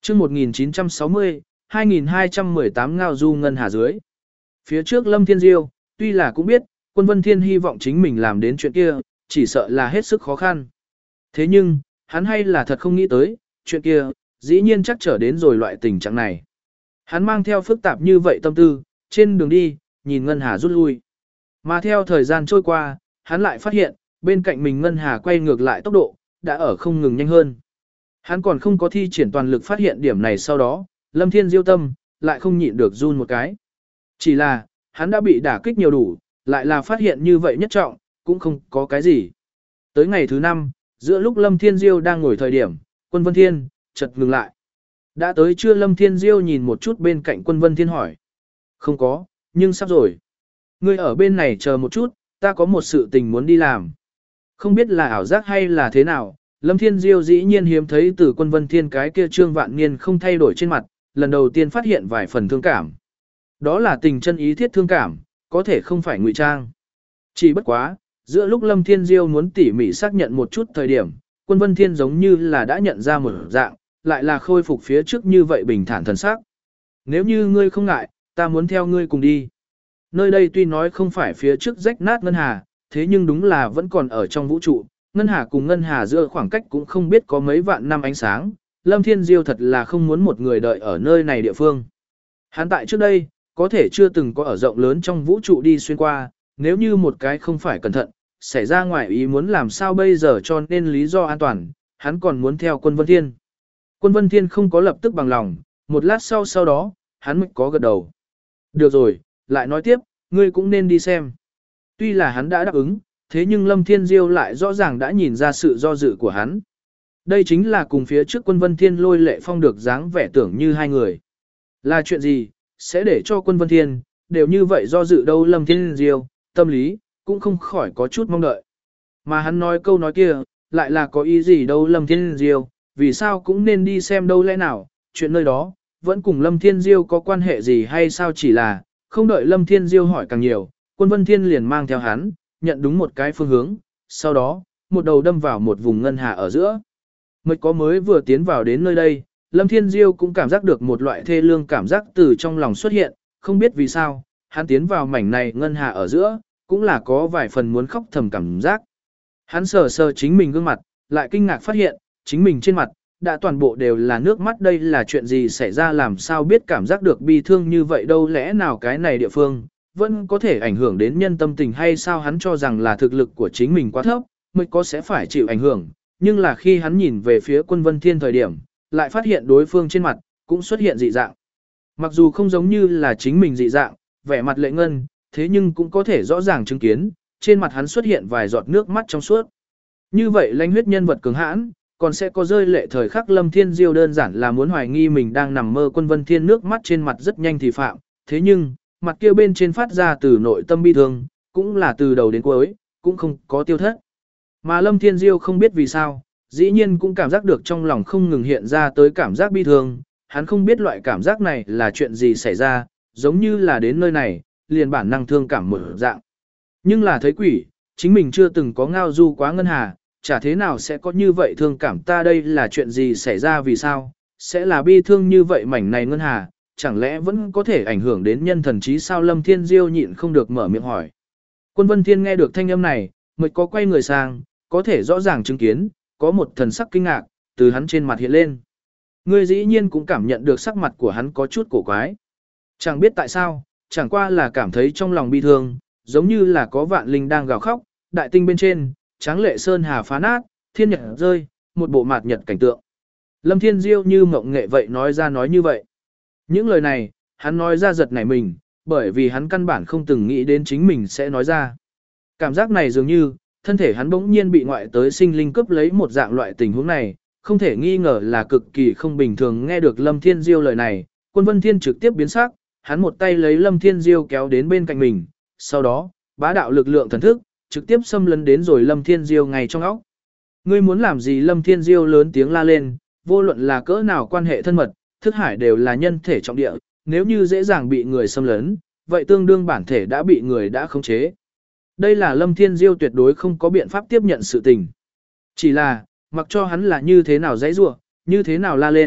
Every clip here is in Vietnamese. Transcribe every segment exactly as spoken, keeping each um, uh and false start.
chương một nghìn chín trăm sáu mươi, hai nghìn hai trăm mười tám ngao du ngân hà dưới. Phía trước Lâm Thiên Diêu, tuy là cũng biết, Quân Vân Thiên hy vọng chính mình làm đến chuyện kia, chỉ sợ là hết sức khó khăn. Thế nhưng, hắn hay là thật không nghĩ tới, chuyện kia, dĩ nhiên chắc trở đến rồi loại tình trạng này. Hắn mang theo phức tạp như vậy tâm tư, trên đường đi, nhìn ngân hà rút lui. Mà theo thời gian trôi qua, hắn lại phát hiện, bên cạnh mình ngân hà quay ngược lại tốc độ, đã ở không ngừng nhanh hơn. Hắn còn không có thi triển toàn lực phát hiện điểm này sau đó, Lâm Thiên Diêu tâm, lại không nhịn được run một cái. Chỉ là, hắn đã bị đả kích nhiều đủ, lại là phát hiện như vậy nhất trọng, cũng không có cái gì. Tới ngày thứ năm, giữa lúc Lâm Thiên Diêu đang ngồi thời điểm, Quân Vân Thiên, chợt ngừng lại. Đã tới chưa? Lâm Thiên Diêu nhìn một chút bên cạnh Quân Vân Thiên hỏi. Không có, nhưng sắp rồi. Ngươi ở bên này chờ một chút, ta có một sự tình muốn đi làm. Không biết là ảo giác hay là thế nào, Lâm Thiên Diêu dĩ nhiên hiếm thấy từ Quân Vân Thiên cái kia trương vạn niên không thay đổi trên mặt, lần đầu tiên phát hiện vài phần thương cảm. Đó là tình chân ý thiết thương cảm, có thể không phải ngụy trang. Chỉ bất quá, giữa lúc Lâm Thiên Diêu muốn tỉ mỉ xác nhận một chút thời điểm, Quân Vân Thiên giống như là đã nhận ra một dạng, lại là khôi phục phía trước như vậy bình thản thần sắc. Nếu như ngươi không ngại, ta muốn theo ngươi cùng đi. Nơi đây tuy nói không phải phía trước rách nát ngân hà, thế nhưng đúng là vẫn còn ở trong vũ trụ, ngân hà cùng ngân hà giữa khoảng cách cũng không biết có mấy vạn năm ánh sáng, Lâm Thiên Diêu thật là không muốn một người đợi ở nơi này địa phương. Hắn tại trước đây, có thể chưa từng có ở rộng lớn trong vũ trụ đi xuyên qua, nếu như một cái không phải cẩn thận, xảy ra ngoài ý muốn làm sao bây giờ cho nên lý do an toàn, hắn còn muốn theo Quân Vân Thiên. Quân Vân Thiên không có lập tức bằng lòng, một lát sau sau đó, hắn mới có gật đầu. Được rồi, lại nói tiếp, ngươi cũng nên đi xem. Tuy là hắn đã đáp ứng, thế nhưng Lâm Thiên Diêu lại rõ ràng đã nhìn ra sự do dự của hắn. Đây chính là cùng phía trước Quân Vân Thiên lôi lệ phong được dáng vẻ tưởng như hai người. Là chuyện gì, sẽ để cho Quân Vân Thiên, đều như vậy do dự đâu? Lâm Thiên Diêu, tâm lý, cũng không khỏi có chút mong đợi. Mà hắn nói câu nói kia, lại là có ý gì đâu? Lâm Thiên Diêu, vì sao cũng nên đi xem đâu lẽ nào, chuyện nơi đó, vẫn cùng Lâm Thiên Diêu có quan hệ gì hay sao? Chỉ là, không đợi Lâm Thiên Diêu hỏi càng nhiều, Quân Vân Thiên liền mang theo hắn, nhận đúng một cái phương hướng, sau đó, một đầu đâm vào một vùng ngân hà ở giữa. Mới có mới vừa tiến vào đến nơi đây, Lâm Thiên Diêu cũng cảm giác được một loại thê lương cảm giác từ trong lòng xuất hiện, không biết vì sao, hắn tiến vào mảnh này ngân hà ở giữa, cũng là có vài phần muốn khóc thầm cảm giác. Hắn sờ sờ chính mình gương mặt, lại kinh ngạc phát hiện, chính mình trên mặt, đã toàn bộ đều là nước mắt. Đây là chuyện gì xảy ra, làm sao biết cảm giác được bi thương như vậy đâu? Lẽ nào cái này địa phương, vẫn có thể ảnh hưởng đến nhân tâm tình hay sao? Hắn cho rằng là thực lực của chính mình quá thấp, mới có sẽ phải chịu ảnh hưởng. Nhưng là khi hắn nhìn về phía Quân Vân Thiên thời điểm, lại phát hiện đối phương trên mặt, cũng xuất hiện dị dạng. Mặc dù không giống như là chính mình dị dạng, vẻ mặt lệ ngân, thế nhưng cũng có thể rõ ràng chứng kiến, trên mặt hắn xuất hiện vài giọt nước mắt trong suốt. Như vậy lãnh huyết nhân vật cường hãn, còn sẽ có rơi lệ thời khắc. Lâm Thiên Diêu đơn giản là muốn hoài nghi mình đang nằm mơ. Quân Vân Thiên nước mắt trên mặt rất nhanh thì phạm, thế nhưng, mặt kia bên trên phát ra từ nội tâm bi thương, cũng là từ đầu đến cuối, cũng không có tiêu thất. Mà Lâm Thiên Diêu không biết vì sao, dĩ nhiên cũng cảm giác được trong lòng không ngừng hiện ra tới cảm giác bi thương, hắn không biết loại cảm giác này là chuyện gì xảy ra, giống như là đến nơi này, liền bản năng thương cảm mở dạng. Nhưng là thấy quỷ, chính mình chưa từng có ngao du quá ngân hà, chả thế nào sẽ có như vậy thương cảm ta. Đây là chuyện gì xảy ra, vì sao, sẽ là bi thương như vậy mảnh này ngân hà, chẳng lẽ vẫn có thể ảnh hưởng đến nhân thần trí sao? Lâm Thiên Diêu nhịn không được mở miệng hỏi. Quân Vân Thiên nghe được thanh âm này, mới có quay người sang, có thể rõ ràng chứng kiến, có một thần sắc kinh ngạc, từ hắn trên mặt hiện lên. Ngươi dĩ nhiên cũng cảm nhận được sắc mặt của hắn có chút cổ quái. Chẳng biết tại sao, chẳng qua là cảm thấy trong lòng bi thương, giống như là có vạn linh đang gào khóc, đại tinh bên trên, tráng lệ sơn hà phá nát, thiên nhật rơi, một bộ mạt nhật cảnh tượng. Lâm Thiên Diêu như mộng nghệ vậy nói ra nói như vậy. Những lời này, hắn nói ra giật nảy mình, bởi vì hắn căn bản không từng nghĩ đến chính mình sẽ nói ra. Cảm giác này dường như, thân thể hắn bỗng nhiên bị ngoại tới sinh linh cướp lấy một dạng loại tình huống này, không thể nghi ngờ là cực kỳ không bình thường. Nghe được Lâm Thiên Diêu lời này, Quân Vân Thiên trực tiếp biến sắc, hắn một tay lấy Lâm Thiên Diêu kéo đến bên cạnh mình, sau đó, bá đạo lực lượng thần thức, trực tiếp xâm lấn đến rồi Lâm Thiên Diêu ngay trong óc. Ngươi muốn làm gì? Lâm Thiên Diêu lớn tiếng la lên, vô luận là cỡ nào quan hệ thân mật, thức hải đều là nhân thể trọng địa, nếu như dễ dàng bị người xâm lấn, vậy tương đương bản thể đã bị người đã khống chế. Đây là Lâm Thiên Diêu tuyệt đối không có biện pháp tiếp nhận sự tình. Chỉ là, mặc cho hắn là như thế nào dãy rủa, như thế nào la lên,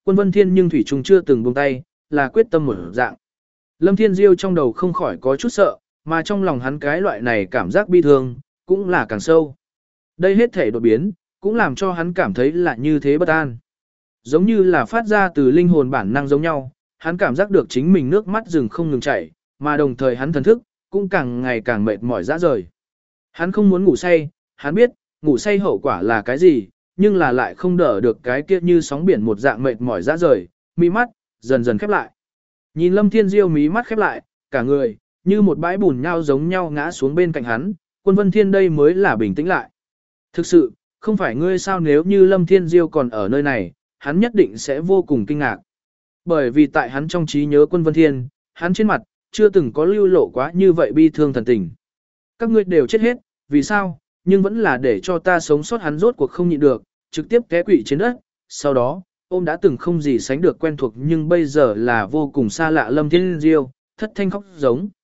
Quân Vân Thiên nhưng thủy trùng chưa từng buông tay, là quyết tâm một dạng. Lâm Thiên Diêu trong đầu không khỏi có chút sợ, mà trong lòng hắn cái loại này cảm giác bi thương, cũng là càng sâu. Đây hết thể đột biến, cũng làm cho hắn cảm thấy là như thế bất an. Giống như là phát ra từ linh hồn bản năng giống nhau, hắn cảm giác được chính mình nước mắt rừng không ngừng chảy, mà đồng thời hắn thần thức, cũng càng ngày càng mệt mỏi rã rời. Hắn không muốn ngủ say, hắn biết, ngủ say hậu quả là cái gì, nhưng là lại không đỡ được cái kia như sóng biển một dạng mệt mỏi rã rời, mí mắt, dần dần khép lại. Nhìn Lâm Thiên Diêu mí mắt khép lại, cả người, như một bãi bùn nhau giống nhau ngã xuống bên cạnh hắn, Quân Vân Thiên đây mới là bình tĩnh lại. Thực sự, không phải ngươi sao, nếu như Lâm Thiên Diêu còn ở nơi này, hắn nhất định sẽ vô cùng kinh ngạc. Bởi vì tại hắn trong trí nhớ Quân Vân Thiên, hắn trên mặt, chưa từng có lưu lộ quá như vậy bi thương thần tình. Các ngươi đều chết hết, vì sao, nhưng vẫn là để cho ta sống sót, hắn rốt cuộc không nhịn được, trực tiếp té quỵ trên đất, sau đó, ôm đã từng không gì sánh được quen thuộc nhưng bây giờ là vô cùng xa lạ Lâm Thiên Diêu, thất thanh khóc giống.